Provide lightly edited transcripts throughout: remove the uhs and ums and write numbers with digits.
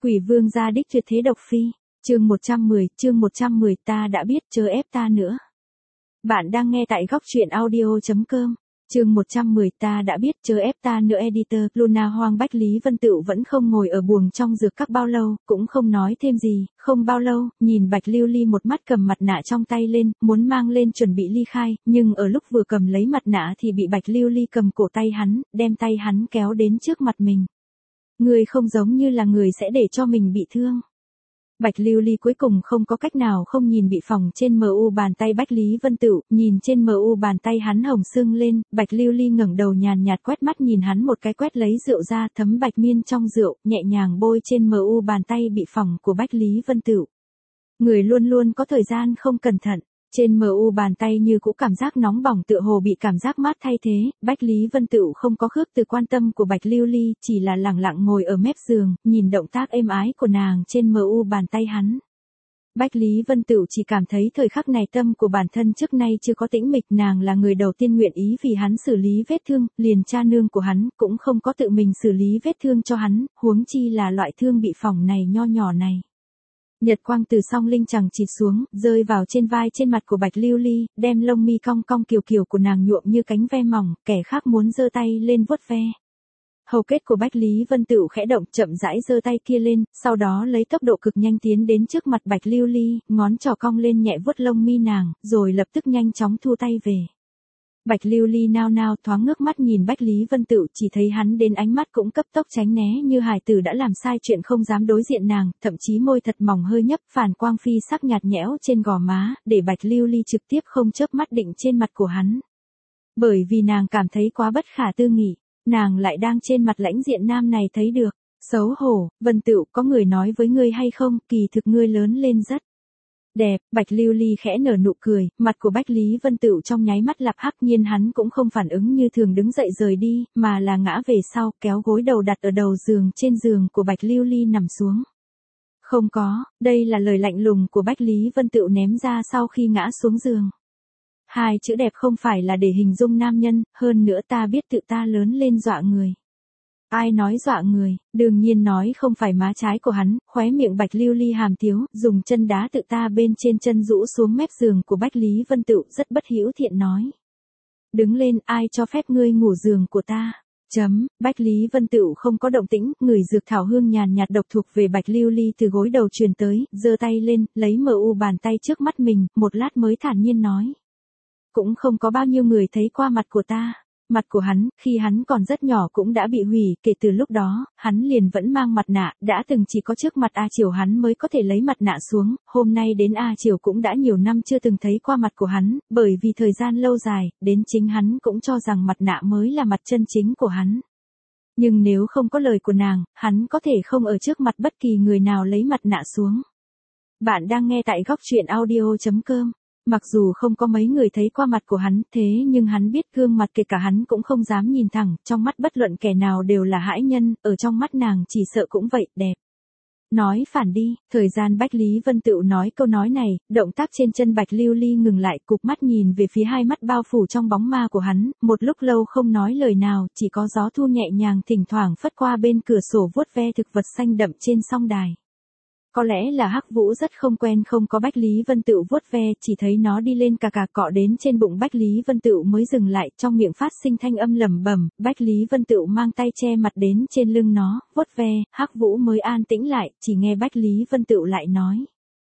Quỷ vương gia đích tuyệt thế độc phi, chương 110, ta đã biết chớ ép ta nữa. Bạn đang nghe tại góc truyện audio.com, chương 110 ta đã biết chớ ép ta nữa editor. Luna Hoang Bách Lý Vân Tựu vẫn không ngồi ở buồng trong dược các bao lâu, cũng không nói thêm gì, không bao lâu, nhìn Bạch Lưu Ly một mắt cầm mặt nạ trong tay lên, muốn mang lên chuẩn bị ly khai, nhưng ở lúc vừa cầm lấy mặt nạ thì bị Bạch Lưu Ly cầm cổ tay hắn, đem tay hắn kéo đến trước mặt mình. Người không giống như là người sẽ để cho mình bị thương. Bạch Lưu Ly cuối cùng không có cách nào không nhìn bị phỏng trên MU bàn tay Bách Lý Vân Tựu, nhìn trên MU bàn tay hắn hồng sưng lên, Bạch Lưu Ly ngẩng đầu nhàn nhạt quét mắt nhìn hắn một cái, quét lấy rượu ra thấm bạch miên trong rượu, nhẹ nhàng bôi trên MU bàn tay bị phỏng của Bách Lý Vân Tựu. Người luôn luôn có thời gian không cẩn thận. Trên MU bàn tay như cũ cảm giác nóng bỏng tựa hồ bị cảm giác mát thay thế, Bách Lý Vân Tựu không có khước từ quan tâm của Bạch Lưu Ly, chỉ là lẳng lặng ngồi ở mép giường, nhìn động tác êm ái của nàng trên MU bàn tay hắn. Bách Lý Vân Tựu chỉ cảm thấy thời khắc này tâm của bản thân trước nay chưa có tĩnh mịch, nàng là người đầu tiên nguyện ý vì hắn xử lý vết thương, liền cha nương của hắn cũng không có tự mình xử lý vết thương cho hắn, huống chi là loại thương bị phỏng này nho nhỏ này. Nhật quang từ song linh chằng chịt xuống, rơi vào trên vai trên mặt của Bạch Lưu Ly, đem lông mi cong cong kiều kiều của nàng nhuộm như cánh ve mỏng, kẻ khác muốn giơ tay lên vuốt ve. Hầu kết của Bách Lý Vân Tựu khẽ động, chậm rãi giơ tay kia lên, sau đó lấy tốc độ cực nhanh tiến đến trước mặt Bạch Lưu Ly, ngón trỏ cong lên nhẹ vuốt lông mi nàng, rồi lập tức nhanh chóng thu tay về. Bạch Lưu Ly nao nao thoáng ngước mắt nhìn Bách Lý Vân Tựu, chỉ thấy hắn đến ánh mắt cũng cấp tốc tránh né như hài tử đã làm sai chuyện không dám đối diện nàng, thậm chí môi thật mỏng hơi nhấp, phản quang phi sắc nhạt nhẽo trên gò má, để Bạch Lưu Ly trực tiếp không chớp mắt định trên mặt của hắn. Bởi vì nàng cảm thấy quá bất khả tư nghị, nàng lại đang trên mặt lãnh diện nam này thấy được. Xấu hổ, Vân Tựu, có người nói với ngươi hay không, kỳ thực ngươi lớn lên rất đẹp. Bạch Lưu Ly khẽ nở nụ cười, mặt của Bách Lý Vân Tựu trong nháy mắt lạp hắc, nhiên hắn cũng không phản ứng như thường đứng dậy rời đi, mà là ngã về sau, kéo gối đầu đặt ở đầu giường, trên giường của Bạch Lưu Ly nằm xuống. Không có, đây là lời lạnh lùng của Bách Lý Vân Tựu ném ra sau khi ngã xuống giường. Hai chữ đẹp không phải là để hình dung nam nhân, hơn nữa ta biết tự ta lớn lên dọa người. Ai nói dọa người, đương nhiên nói không phải má trái của hắn, khóe miệng Bạch Lưu Ly hàm tiếu, dùng chân đá tự ta bên trên chân rũ xuống mép giường của Bách Lý Vân Tựu, rất bất hữu thiện nói. Đứng lên, ai cho phép ngươi ngủ giường của ta? Bách Lý Vân Tựu không có động tĩnh, người dược thảo hương nhàn nhạt độc thuộc về Bạch Lưu Ly từ gối đầu truyền tới, giơ tay lên, lấy MU bàn tay trước mắt mình, một lát mới thản nhiên nói. Cũng không có bao nhiêu người thấy qua mặt của ta. Mặt của hắn, khi hắn còn rất nhỏ cũng đã bị hủy, kể từ lúc đó, hắn liền vẫn mang mặt nạ, đã từng chỉ có trước mặt A Triều hắn mới có thể lấy mặt nạ xuống, hôm nay đến A Triều cũng đã nhiều năm chưa từng thấy qua mặt của hắn, bởi vì thời gian lâu dài, đến chính hắn cũng cho rằng mặt nạ mới là mặt chân chính của hắn. Nhưng nếu không có lời của nàng, hắn có thể không ở trước mặt bất kỳ người nào lấy mặt nạ xuống. Bạn đang nghe tại góc truyện audio.com. Mặc dù không có mấy người thấy qua mặt của hắn, thế nhưng hắn biết gương mặt kể cả hắn cũng không dám nhìn thẳng, trong mắt bất luận kẻ nào đều là hãi nhân, ở trong mắt nàng chỉ sợ cũng vậy, đẹp. Nói phản đi, thời gian Bách Lý Vân Tựu nói câu nói này, động tác trên chân Bạch Lưu Ly ngừng lại, cụp mắt nhìn về phía hai mắt bao phủ trong bóng ma của hắn, một lúc lâu không nói lời nào, chỉ có gió thu nhẹ nhàng thỉnh thoảng phất qua bên cửa sổ vuốt ve thực vật xanh đậm trên song đài. Có lẽ là Hắc Vũ rất không quen không có Bách Lý Vân Tựu vuốt ve, chỉ thấy nó đi lên cà cà cọ đến trên bụng Bách Lý Vân Tựu mới dừng lại, trong miệng phát sinh thanh âm lẩm bẩm, Bách Lý Vân Tựu mang tay che mặt đến trên lưng nó, vuốt ve, Hắc Vũ mới an tĩnh lại, chỉ nghe Bách Lý Vân Tựu lại nói.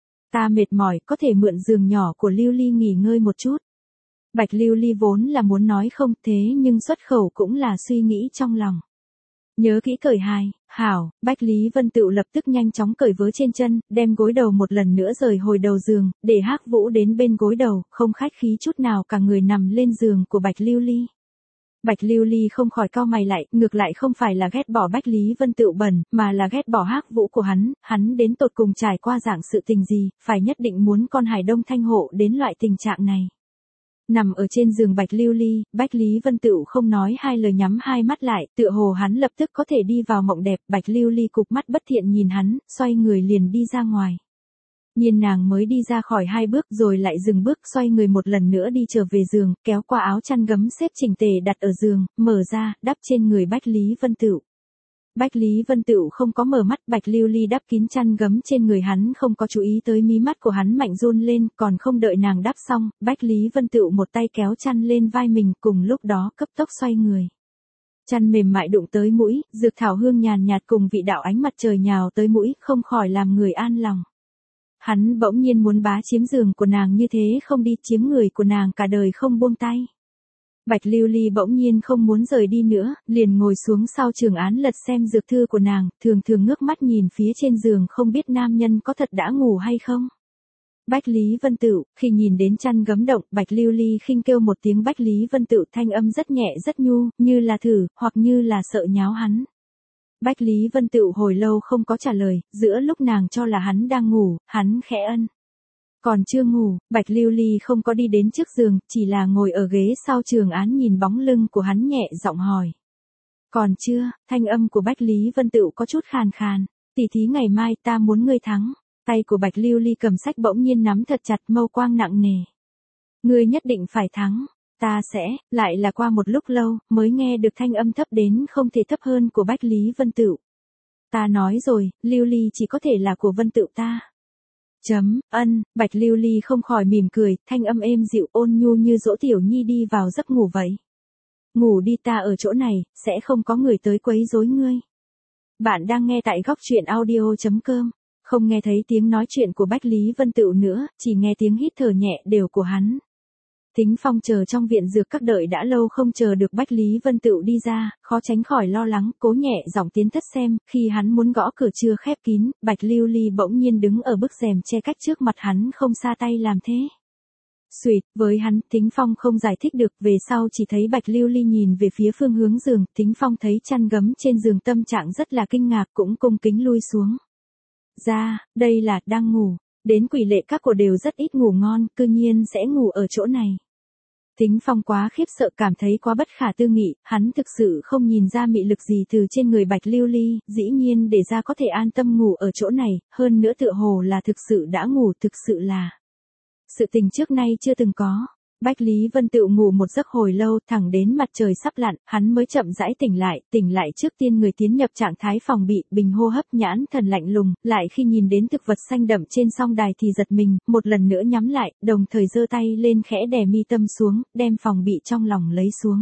Ta mệt mỏi, có thể mượn giường nhỏ của Lưu Ly nghỉ ngơi một chút. Bạch Lưu Ly vốn là muốn nói không, thế nhưng xuất khẩu cũng là suy nghĩ trong lòng. Nhớ kỹ cởi hài, hảo, Bách Lý Vân Tựu lập tức nhanh chóng cởi vớ trên chân, đem gối đầu một lần nữa rời hồi đầu giường, để Hắc Vũ đến bên gối đầu, không khách khí chút nào cả người nằm lên giường của Bạch Lưu Ly. Bạch Lưu Ly không khỏi cau mày lại, ngược lại không phải là ghét bỏ Bách Lý Vân Tựu bẩn, mà là ghét bỏ Hắc Vũ của hắn đến tột cùng trải qua dạng sự tình gì, phải nhất định muốn con Hải Đông Thanh hộ đến loại tình trạng này. Nằm ở trên giường Bạch Lưu Ly, Bách Lý Vân Tựu không nói hai lời nhắm hai mắt lại, tựa hồ hắn lập tức có thể đi vào mộng đẹp, Bạch Lưu Ly cụp mắt bất thiện nhìn hắn, xoay người liền đi ra ngoài. Nhiên nàng mới đi ra khỏi hai bước rồi lại dừng bước, xoay người một lần nữa đi trở về giường, kéo qua áo chăn gấm xếp chỉnh tề đặt ở giường, mở ra, đắp trên người Bách Lý Vân Tựu. Bách Lý Vân Tựu không có mở mắt, Bạch Lưu Ly đắp kín chăn gấm trên người hắn, không có chú ý tới mí mắt của hắn mạnh run lên, còn không đợi nàng đắp xong, Bách Lý Vân Tựu một tay kéo chăn lên vai mình, cùng lúc đó cấp tốc xoay người. Chăn mềm mại đụng tới mũi, dược thảo hương nhàn nhạt cùng vị đạo ánh mặt trời nhào tới mũi, không khỏi làm người an lòng. Hắn bỗng nhiên muốn bá chiếm giường của nàng, như thế không đi, chiếm người của nàng cả đời không buông tay. Bạch Lưu Ly bỗng nhiên không muốn rời đi nữa, liền ngồi xuống sau Trường Án lật xem dược thư của nàng, thường thường ngước mắt nhìn phía trên giường, không biết nam nhân có thật đã ngủ hay không. Bách Lý Vân Tựu, khi nhìn đến chăn gấm động, Bạch Lưu Ly khinh kêu một tiếng Bách Lý Vân Tựu, thanh âm rất nhẹ rất nhu, như là thử, hoặc như là sợ nháo hắn. Bách Lý Vân Tựu hồi lâu không có trả lời, giữa lúc nàng cho là hắn đang ngủ, hắn khẽ ân. Còn chưa ngủ, Bạch Lưu Ly không có đi đến trước giường, chỉ là ngồi ở ghế sau Trường Án nhìn bóng lưng của hắn nhẹ giọng hỏi. Còn chưa, thanh âm của Bách Lý Vân Tựu có chút khàn khàn, tỉ thí ngày mai ta muốn ngươi thắng. Tay của Bạch Lưu Ly cầm sách bỗng nhiên nắm thật chặt, mâu quang nặng nề. Ngươi nhất định phải thắng, ta sẽ, lại là qua một lúc lâu, mới nghe được thanh âm thấp đến không thể thấp hơn của Bách Lý Vân Tựu. Ta nói rồi, Lưu Ly chỉ có thể là của Vân Tựu ta. Bạch Lưu Ly không khỏi mỉm cười, thanh âm êm dịu ôn nhu như dỗ tiểu nhi đi vào giấc ngủ vậy. Ngủ đi, ta ở chỗ này, sẽ không có người tới quấy rối ngươi. Bạn đang nghe tại góc truyện audio.com. Không nghe thấy tiếng nói chuyện của Bách Lý Vân Tựu nữa, chỉ nghe tiếng hít thở nhẹ đều của hắn. Thính Phong chờ trong viện dược các đợi đã lâu không chờ được Bách Lý Vân Tựu đi ra, khó tránh khỏi lo lắng, cố nhẹ giọng tiến thất xem, khi hắn muốn gõ cửa chưa khép kín, Bạch Lưu Ly bỗng nhiên đứng ở bức rèm che cách trước mặt hắn không xa tay làm thế. Xuỵt, với hắn, Thính Phong không giải thích được, về sau chỉ thấy Bạch Lưu Ly nhìn về phía phương hướng giường, Thính Phong thấy chăn gấm trên giường, tâm trạng rất là kinh ngạc, cũng cung kính lui xuống. Đây là, đang ngủ, đến Quỷ Lệ các cô đều rất ít ngủ ngon, cư nhiên sẽ ngủ ở chỗ này. Thính Phong quá khiếp sợ, cảm thấy quá bất khả tư nghị, hắn thực sự không nhìn ra mị lực gì từ trên người Bạch Lưu Ly, dĩ nhiên để ra có thể an tâm ngủ ở chỗ này, hơn nữa tựa hồ là thực sự đã ngủ, thực sự là sự tình trước nay chưa từng có. Bách Lý Vân Tựu ngủ một giấc hồi lâu, thẳng đến mặt trời sắp lặn, hắn mới chậm rãi tỉnh lại trước tiên người tiến nhập trạng thái phòng bị, bình hô hấp, nhãn thần lạnh lùng, lại khi nhìn đến thực vật xanh đậm trên song đài thì giật mình, một lần nữa nhắm lại, đồng thời giơ tay lên khẽ đè mi tâm xuống, đem phòng bị trong lòng lấy xuống.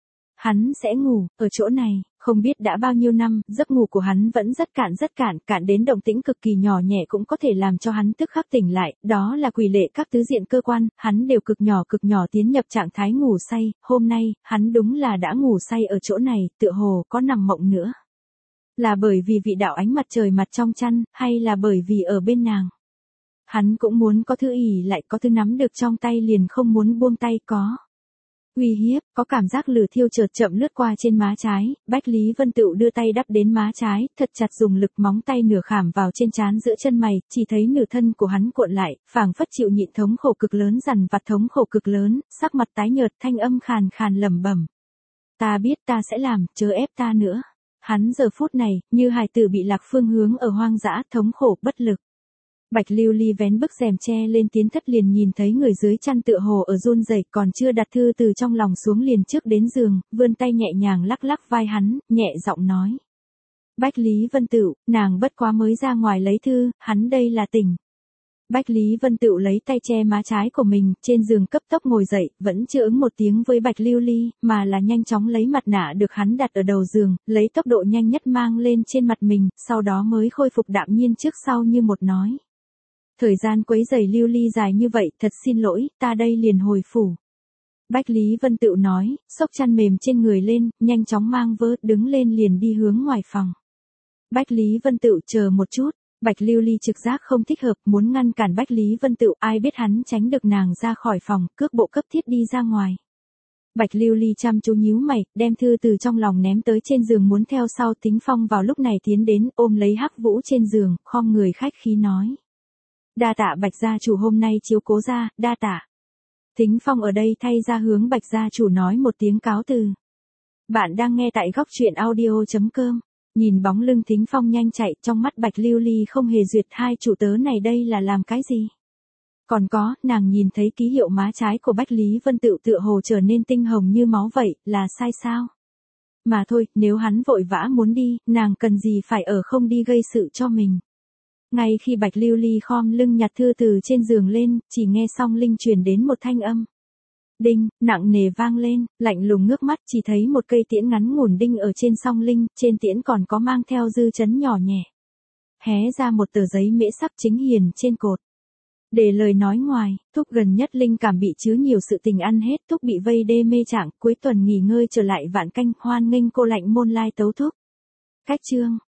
Hắn sẽ ngủ, ở chỗ này, không biết đã bao nhiêu năm, giấc ngủ của hắn vẫn rất cạn đến động tĩnh cực kỳ nhỏ nhẹ cũng có thể làm cho hắn tức khắc tỉnh lại, đó là Quỷ Lệ các tứ diện cơ quan, hắn đều cực nhỏ tiến nhập trạng thái ngủ say, hôm nay, hắn đúng là đã ngủ say ở chỗ này, tựa hồ có nằm mộng nữa. Là bởi vì vị đạo ánh mặt trời mặt trong chăn, hay là bởi vì ở bên nàng? Hắn cũng muốn có thứ ỉ lại, có thứ nắm được trong tay liền không muốn buông tay, có uy hiếp, có cảm giác lửa thiêu chợt chậm lướt qua trên má trái, Bách Lý Vân Tựu đưa tay đắp đến má trái, thật chặt dùng lực, móng tay nửa khảm vào trên trán giữa chân mày, chỉ thấy nửa thân của hắn cuộn lại, phảng phất chịu nhịn thống khổ cực lớn, dằn vặt thống khổ cực lớn, sắc mặt tái nhợt, thanh âm khàn lẩm bẩm. Ta biết ta sẽ làm, chớ ép ta nữa. Hắn giờ phút này, như hài tử bị lạc phương hướng ở hoang dã, thống khổ, bất lực. Bạch Lưu Ly vén bức rèm che lên tiến thất liền nhìn thấy người dưới chăn tựa hồ ở run rẩy, còn chưa đặt thư từ trong lòng xuống liền trước đến giường, vươn tay nhẹ nhàng lắc vai hắn, nhẹ giọng nói. Bách Lý Vân Tựu, nàng bất quá mới ra ngoài lấy thư, hắn đây là tỉnh. Bách Lý Vân Tựu lấy tay che má trái của mình, trên giường cấp tốc ngồi dậy, vẫn chưa ứng một tiếng với Bạch Lưu Ly, mà là nhanh chóng lấy mặt nạ được hắn đặt ở đầu giường, lấy tốc độ nhanh nhất mang lên trên mặt mình, sau đó mới khôi phục đạm nhiên trước sau như một nói. Thời gian quấy rầy Lưu Ly dài như vậy, thật xin lỗi, ta đây liền hồi phủ. Bách Lý Vân Tựu nói, xốc chăn mềm trên người lên, nhanh chóng mang vớ, đứng lên liền đi hướng ngoài phòng. Bách Lý Vân Tựu chờ một chút, Bạch Lưu Ly trực giác không thích hợp, muốn ngăn cản Bách Lý Vân Tựu, ai biết hắn tránh được nàng ra khỏi phòng, cước bộ cấp thiết đi ra ngoài. Bạch Lưu Ly chăm chú nhíu mày, đem thư từ trong lòng ném tới trên giường muốn theo sau. Thính Phong vào lúc này tiến đến, ôm lấy Hắc Vũ trên giường, khom người khách khí nói. Đa tạ Bạch gia chủ hôm nay chiếu cố ra, đa tạ. Thính Phong ở đây thay ra hướng Bạch gia chủ nói một tiếng cáo từ. Bạn đang nghe tại góc truyện audio.com. Nhìn bóng lưng Thính Phong nhanh chạy, trong mắt Bạch Lưu Ly không hề duyệt, hai chủ tớ này đây là làm cái gì? Còn có, nàng nhìn thấy ký hiệu má trái của Bách Lý Vân Tựu tựa hồ trở nên tinh hồng như máu vậy, là sai sao? Mà thôi, nếu hắn vội vã muốn đi, nàng cần gì phải ở không đi gây sự cho mình. Ngay khi Bạch Lưu Ly khom lưng nhặt thư từ trên giường lên, chỉ nghe Song Linh truyền đến một thanh âm. Đinh, nặng nề vang lên, lạnh lùng ngước mắt chỉ thấy một cây tiễn ngắn ngủn đinh ở trên Song Linh, trên tiễn còn có mang theo dư chấn nhỏ nhẹ. Hé ra một tờ giấy mễ sắp chính hiền trên cột. Để lời nói ngoài, Thúc gần nhất linh cảm bị chứa nhiều sự tình ăn hết, Thúc bị vây đê mê trạng, cuối tuần nghỉ ngơi trở lại Vạn Canh, hoan nghênh cô lạnh môn lai tấu Thúc. Cách chương.